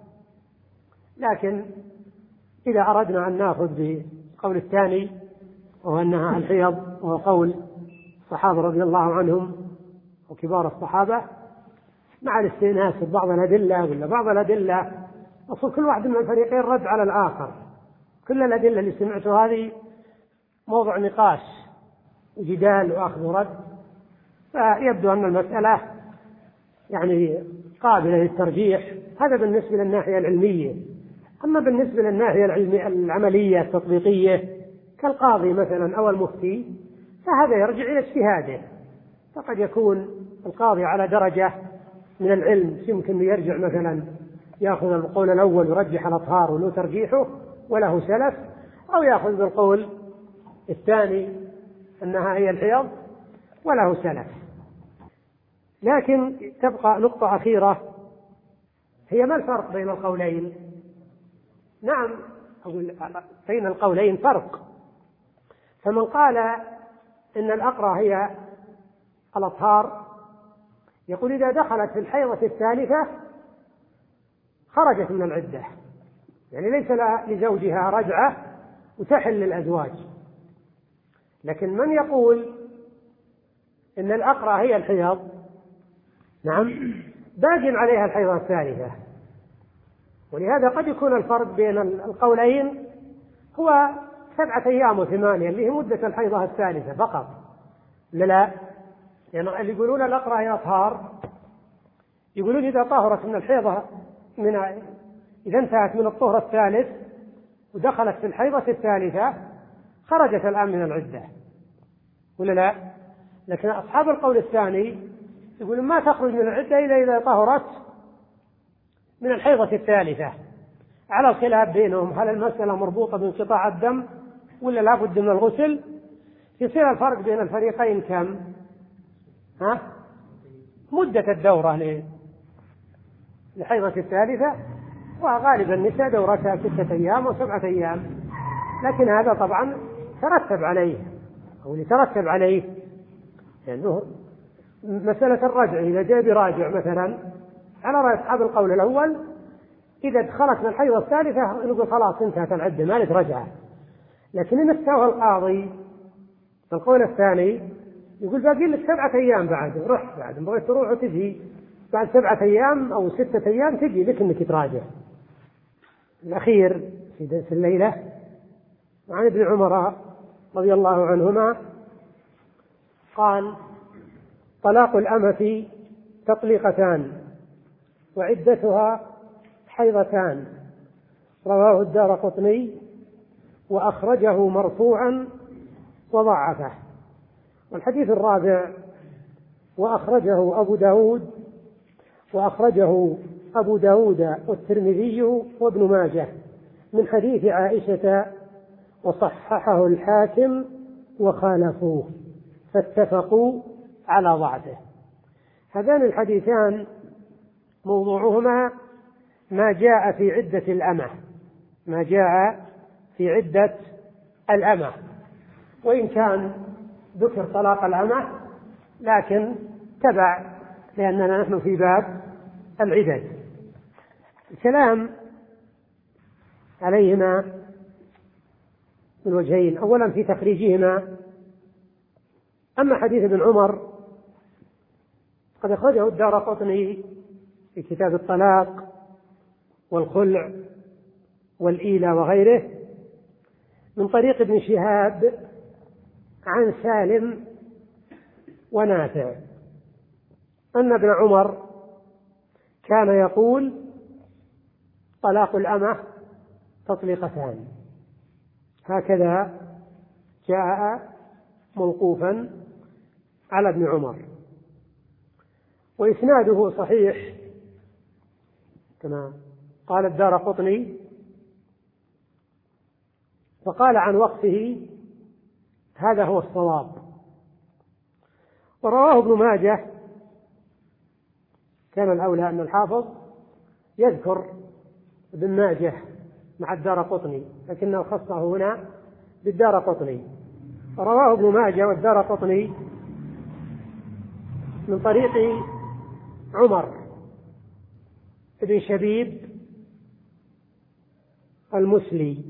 لكن إذا أردنا أن نأخذ بقول الثاني وهو أنها الحيض وهو قول الصحابة رضي الله عنهم وكبار الصحابة مع الاستئناس ببعض الأدلة ولا بعض الأدلة، أصل كل واحد من الفريقين رد على الآخر. كل الأدلة اللي سمعتها هذه موضوع نقاش وجدال وأخذ ورد، فيبدو أن المسألة يعني قابلة للترجيح. هذا بالنسبة للناحية العلمية. أما بالنسبة للناحية العلمية العملية التطبيقية كالقاضي مثلا أو المفتي فهذا يرجع إلى اجتهاده. فقد يكون القاضي على درجة من العلم يمكن يرجع مثلا يأخذ القول الأول يرجح الأطهار وله ترجيحه وله سلف، أو يأخذ بالقول الثاني أنها هي الحيض وله سلف. لكن تبقى نقطة أخيرة هي ما الفرق بين القولين؟ نعم أقول بين القولين فرق. فمن قال إن الأقرى هي الأطهار يقول إذا دخلت في الحيضة الثالثة خرجت من العدة، يعني ليس لزوجها رجعة وتحل للأزواج. لكن من يقول إن الأقرى هي الحيض نعم باقي عليها الحيضة الثالثة. ولهذا قد يكون الفرق بين القولين هو سبعة أيام وثمانية اللي هي مدة الحيضة الثالثة فقط. لا لا يعني اللي يقولون الأقرى هي أطهار يقولون إذا طهرت من الحيضة من إذا انتهت من الطهر الثالث ودخلت في الحيضة الثالثة خرجت الآن من العدة ولا لا. لكن أصحاب القول الثاني يقولون ما تخرج من العدة إلا إذا طهرت من الحيضة الثالثة، على الخلاف بينهم هل المسألة مربوطة بانقطاع الدم ولا لا بد من الغسل. يصير الفرق بين الفريقين كم؟ ها؟ مدة الدورة للحيضة الثالثة، وغالبا النساء دورتها ستة أيام وسبعة أيام. لكن هذا طبعا ترتب عليه أو يترتب عليه لأنه يعني مسألة الرجع إذا جاء براجع مثلا على رأي أصحاب القول الأول إذا دخلت من الحيضة الثالثة نقول خلاص انتهت العدة ما لك رجعة. لكن إن استوى القاضي القول الثاني يقول باقي لك سبعة أيام بعد روح بعد بغيت تروح وتجي بعد سبعة أيام أو ستة أيام تجي لك أنك تراجع. الأخير في درس الليلة عن ابن عمر رضي الله عنهما قال: طلاق الأمة تطليقتان وعدتها حيضتان، رواه الدارقطني وأخرجه مرفوعا وضعفه. والحديث الرابع: وأخرجه أبو داود وأخرجه أبو داود والترمذي وابن ماجه من حديث عائشة وصححه الحاكم وخالفوه فاتفقوا على ضعفه. هذان الحديثان موضوعهما ما جاء في عدة الأمة ما جاء في عدة الأمة وإن كان ذكر طلاق الأمة لكن تبع، لأننا نحن في باب العدد. الكلام عليهما من وجهين: أولا في تخريجهما. أما حديث ابن عمر قد أخرجه الدارقطني في كتاب الطلاق والخلع والإيلة وغيره من طريق ابن شهاب عن سالم ونافع أن ابن عمر كان يقول: طلاق الأمة تطليقتان. هكذا جاء موقوفا على ابن عمر، وإسناده صحيح كما قال الدارقطني، فقال عن وقفه: هذا هو الصواب. ورواه ابن ماجه. كان الأولى أن الحافظ يذكر ابن ماجه مع الدارقطني، لكنه خصه هنا بالدارقطني. رواه ابن ماجه والدارقطني من طريق عمر بن شبيب المسلي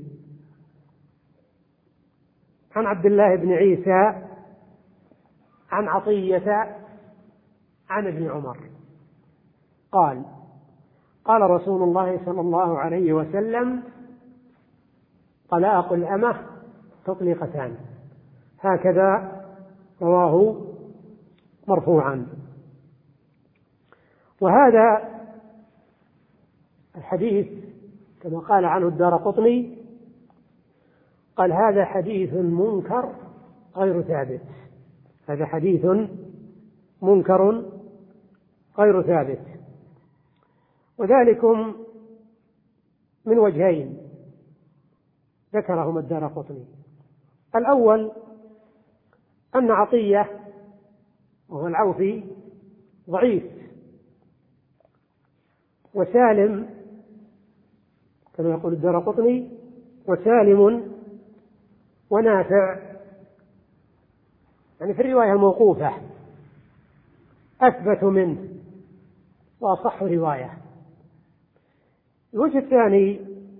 عن عبد الله بن عيسى عن عطية عن ابن عمر قال: قال رسول الله صلى الله عليه وسلم: طلاق الأمة تطليقتان. هكذا رواه مرفوعا. وهذا الحديث كما قال عنه الدارقطني قال: هذا حديث منكر غير ثابت. هذا حديث منكر غير ثابت، وذلكم من وجهين ذكرهما الدارقطني. الأول أن عطية وهو العوفي ضعيف، وسالم كما يقول الدارقطني وسالم ونافع يعني في الرواية الموقوفة أثبت منه وأصح رواية. الوجه الثاني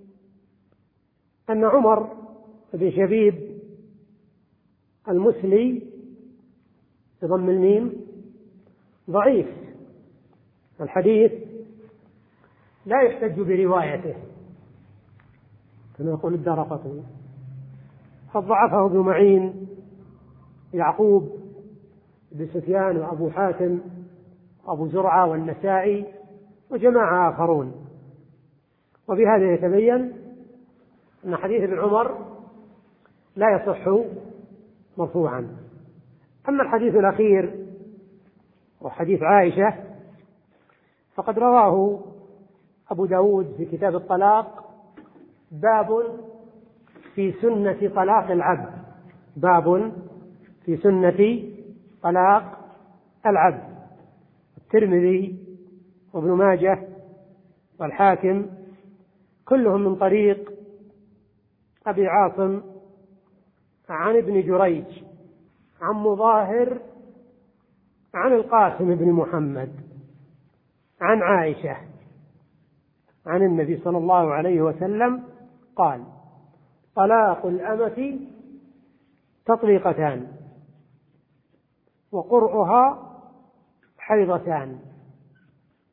أن عمر بن شبيب المسلي بضم الميم ضعيف، الحديث لا يحتج بروايته كما يقول الدارقطني، قد ضعفه ابن معين يعقوب بن سفيان وأبو حاتم وأبو زرعة والنسائي وجماعة آخرون. وبهذا يتبين أن حديث ابن عمر لا يصح مرفوعا. أما الحديث الأخير وحديث عائشة فقد رواه أبو داود في كتاب الطلاق باب في سنة طلاق العبد باب في سنة طلاق العبد. الترمذي وابن ماجه والحاكم كلهم من طريق أبي عاصم عن ابن جريج عن مظاهر عن القاسم بن محمد عن عائشة عن النبي صلى الله عليه وسلم قال: طلاق الأمة تطليقتان وقرؤها حيضتان.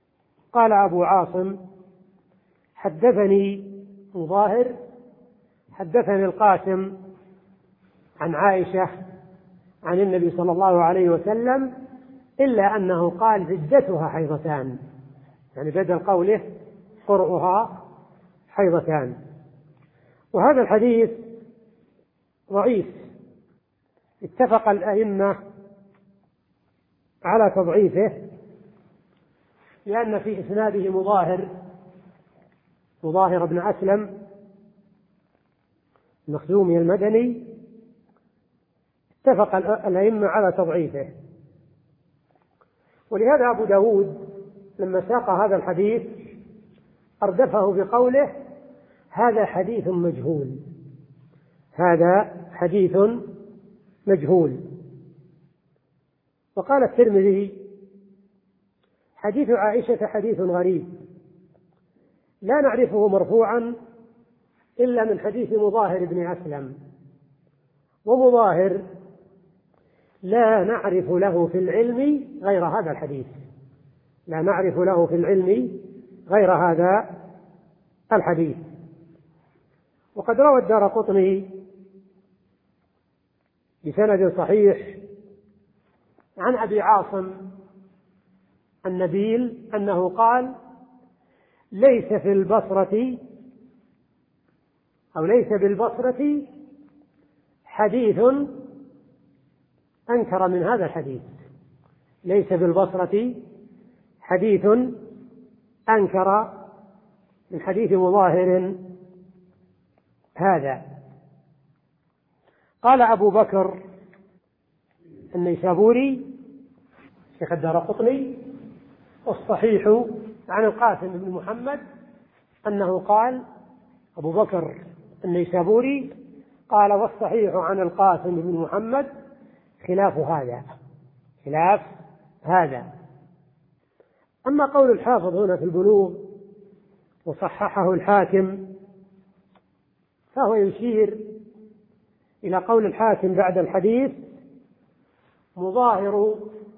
قال أبو عاصم: حدثني مظاهر حدثني القاسم عن عائشة عن النبي صلى الله عليه وسلم، إلا أنه قال عدتها حيضتان، يعني بدل قوله قرؤها حيضتان. وهذا الحديث ضعيف، اتفق الأئمة على تضعيفه، لأن في إسناده مظاهر مظاهر بن أسلم المخزومي المدني، اتفق الأئمة على تضعيفه. ولهذا أبو داود لما ساق هذا الحديث أردفه بقوله: هذا حديث مجهول، هذا حديث مجهول. وقال الترمذي: حديث عائشة حديث غريب، لا نعرفه مرفوعا إلا من حديث مظاهر بن أسلم، ومظاهر لا نعرف له في العلم غير هذا الحديث، لا نعرف له في العلم غير هذا الحديث. وقد روى الدارقطني بسند صحيح عن أبي عاصم النبيل أنه قال: ليس في البصرة أو ليس بالبصرة حديث أنكر من هذا الحديث، ليس بالبصرة حديث أنكر من حديث مظاهر هذا. قال أبو بكر النيسابوري شيخ الدارقطني: والصحيح عن القاسم بن محمد أنه قال، أبو بكر النيسابوري قال: والصحيح عن القاسم بن محمد خلاف هذا، خلاف هذا. أما قول الحافظ هنا في البلوغ وصححه الحاكم، فهو يشير إلى قول الحاكم بعد الحديث: مظاهر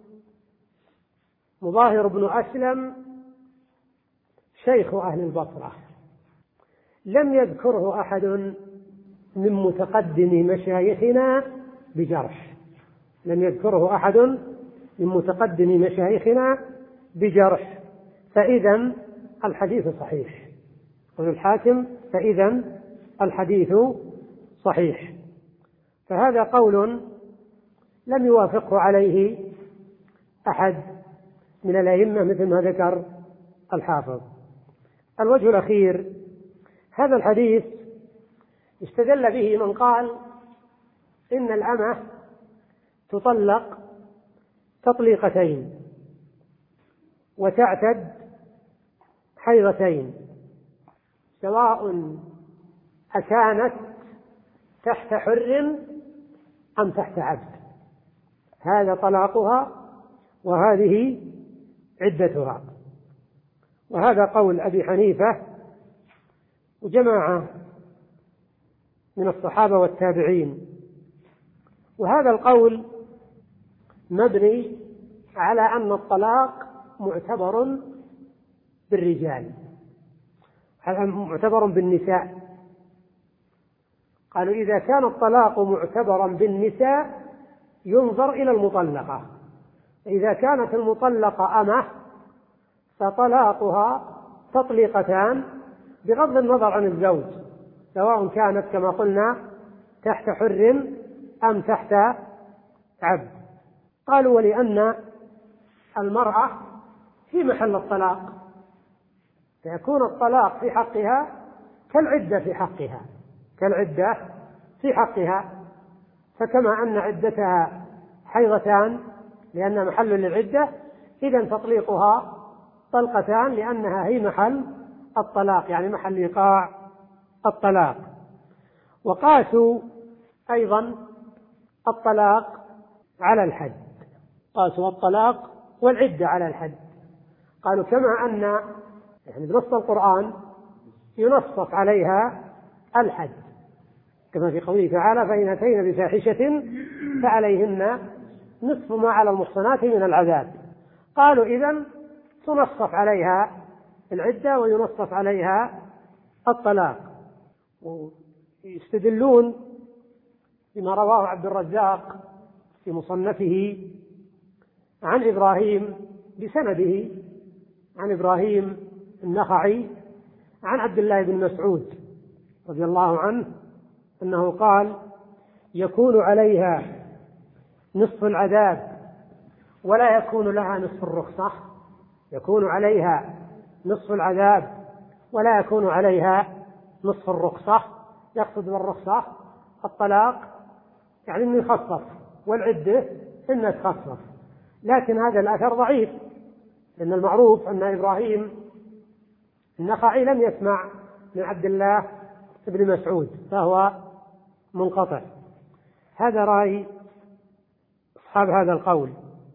مظاهر بن أسلم شيخ أهل البصرة، لم يذكره أحد من متقدم مشايخنا بجرح، لم يذكره أحد من متقدم مشايخنا بجرح، فإذا الحديث صحيح. قول الحاكم: فإذا الحديث صحيح. فهذا قول لم يوافقه عليه أحد من الأئمة مثل ما ذكر الحافظ. الوجه الأخير: هذا الحديث استدل به من قال إن الأمة تطلق تطليقتين وتعتد حيضتين، سواء أكانت تحت حر أم تحت عبد، هذا طلاقها وهذه عدتها. وهذا قول أبي حنيفة وجماعة من الصحابة والتابعين. وهذا القول مبني على أن الطلاق معتبر بالرجال، هذا معتبر بالنساء. قالوا: إذا كان الطلاق معتبرا بالنساء ينظر إلى المطلقة، إذا كانت المطلقة أمة فطلاقها تطليقتان بغض النظر عن الزوج، سواء كانت كما قلنا تحت حر أم تحت عبد. قالوا: ولأن المرأة في محل الطلاق، فيكون الطلاق في حقها كالعدة في حقها كالعدة في حقها فكما أن عدتها حيضتان لأنها محل للعدة، إذن تطليقها طلقتان لأنها هي محل الطلاق، يعني محل إيقاع الطلاق. وقاسوا أيضا الطلاق على الحد، قاسوا الطلاق والعدة على الحد. قالوا: كما أن يعني بنص القرآن ينصف عليها الحد، كما في قوله تعالى: فإن أتين بفاحشة فعليهن نصف ما على المحصنات من العذاب. قالوا: إذن تنصف عليها العدة وينصف عليها الطلاق. ويستدلون بما رواه عبد الرزاق في مصنفه عن إبراهيم بسنده عن إبراهيم النخعي عن عبد الله بن مسعود رضي الله عنه أنه قال: يكون عليها نصف العذاب ولا يكون لها نصف الرخصة. يكون عليها نصف العذاب ولا يكون عليها نصف الرخصة. يقصد بالرخصة الطلاق، يعني أنه يخفف، والعدة إنها تخفف. لكن هذا الأثر ضعيف، لأن المعروف أن إبراهيم النخعي لم يسمع من عبد الله بن مسعود، فهو منقطع. هذا رأي أصحاب هذا القول.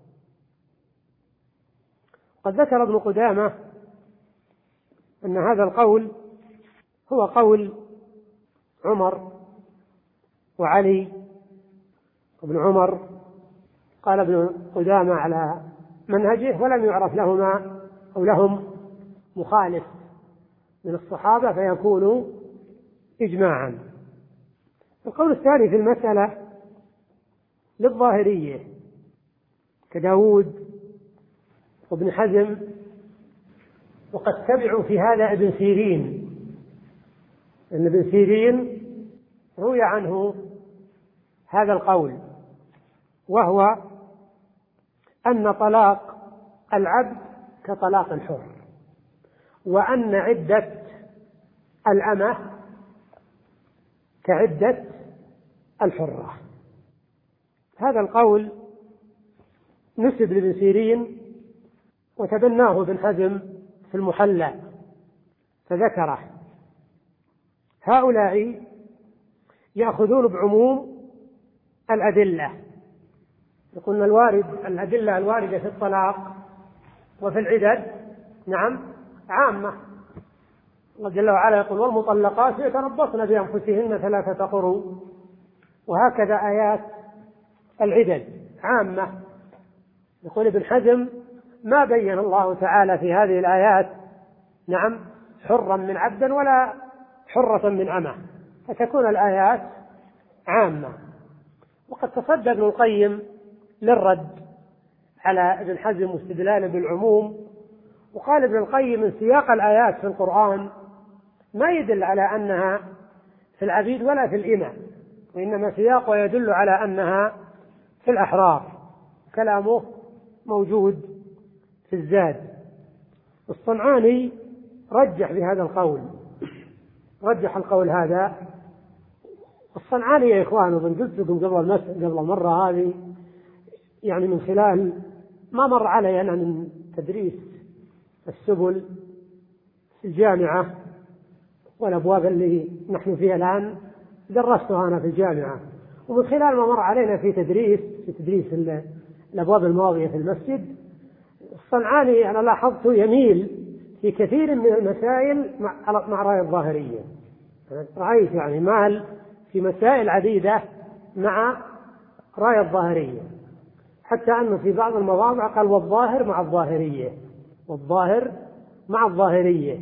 قد ذكر ابن قدامة أن هذا القول هو قول عمر وعلي وابن عمر. قال ابن قدامة على منهجه ولم يعرف لهما أو لهم مخالف من الصحابة فيكون إجماعا. القول الثاني في المسألة للظاهرية كداود وابن حزم، وقد تبعوا في هذا ابن سيرين، أن ابن سيرين روي عنه هذا القول، وهو أن طلاق العبد كطلاق الحر، وأن عدة الأمة كعدة الحرة. هذا القول نسب لابن سيرين وتبناه ابن حزم في المحلى فذكره. هؤلاء يأخذون بعموم الأدلة، يقولون الوارد الأدلة الواردة في الطلاق وفي العدد نعم عامة. الله جل وعلا يقول: والمطلقات يتربصن بأنفسهن ثلاثة قروء. وهكذا آيات العدد عامة. يقول ابن حزم: ما بين الله تعالى في هذه الآيات نعم حرا من عبد ولا حرة من أمة، فتكون الآيات عامة. وقد تصدى ابن القيم للرد على ابن حزم واستدلاله بالعموم، وقال ابن القيم: من سياق الآيات في القرآن ما يدل على أنها في العبيد ولا في الإمة، وإنما سياقه يدل على أنها في الأحرار. كلامه موجود في الزاد. الصنعاني رجح بهذا القول، رجح القول هذا. الصنعاني يا إخوان، ومن قلت لكم قبل قبل مرة هذه، يعني من خلال ما مر علي أنا من تدريس السبل في الجامعة والأبواب اللي نحن فيها الآن درستها أنا في الجامعة، ومن خلال ما مر علينا في تدريس في تدريس الأبواب الماضية في المسجد، الصنعاني أنا لاحظته يميل في كثير من المسائل مع مع رأي الظاهرية. رأيت يعني مال في مسائل عديدة مع رأي الظاهرية، حتى أنه في بعض المواضع قال: والظاهر مع الظاهرية، والظاهر مع الظاهرية.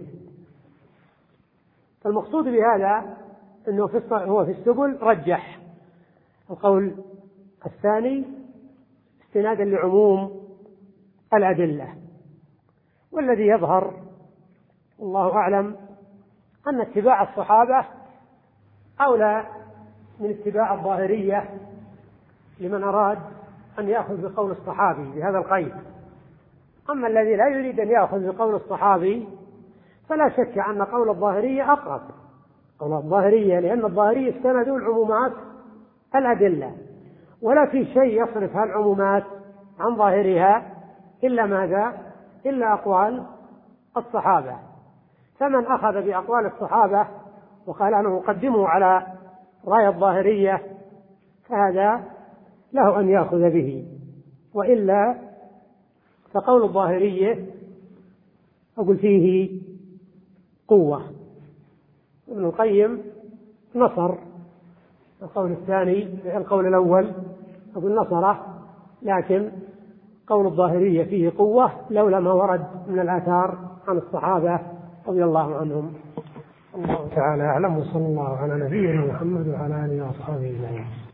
فالمقصود بهذا أنه في هو في السبل رجح القول الثاني استنادا لعموم الأدلة. والذي يظهر والله أعلم أن اتباع الصحابة أولى من اتباع الظاهرية لمن أراد أن يأخذ بقول الصحابي بهذا القيد. أما الذي لا يريد أن يأخذ بقول الصحابي فلا شك أن قول الظاهرية أقرب، قول الظاهرية، لأن الظاهرية استندوا العمومات الأدلة، ولا في شيء يصرف هالعمومات عن ظاهرها إلا ماذا؟ إلا أقوال الصحابة. فمن أخذ بأقوال الصحابة وقال أنا أقدمه على رأي الظاهرية فهذا له أن يأخذ به، وإلا فقول الظاهرية أقول فيه قوة. ابن القيم نصر القول الثاني، القول الأول أقول نصره، لكن قول الظاهرية فيه قوة لولا ما ورد من الآثار عن الصحابة رضي الله عنهم. الله تعالى أعلم، وصلى الله على نبينا محمد وعلى آله وأصحابه أجمعين.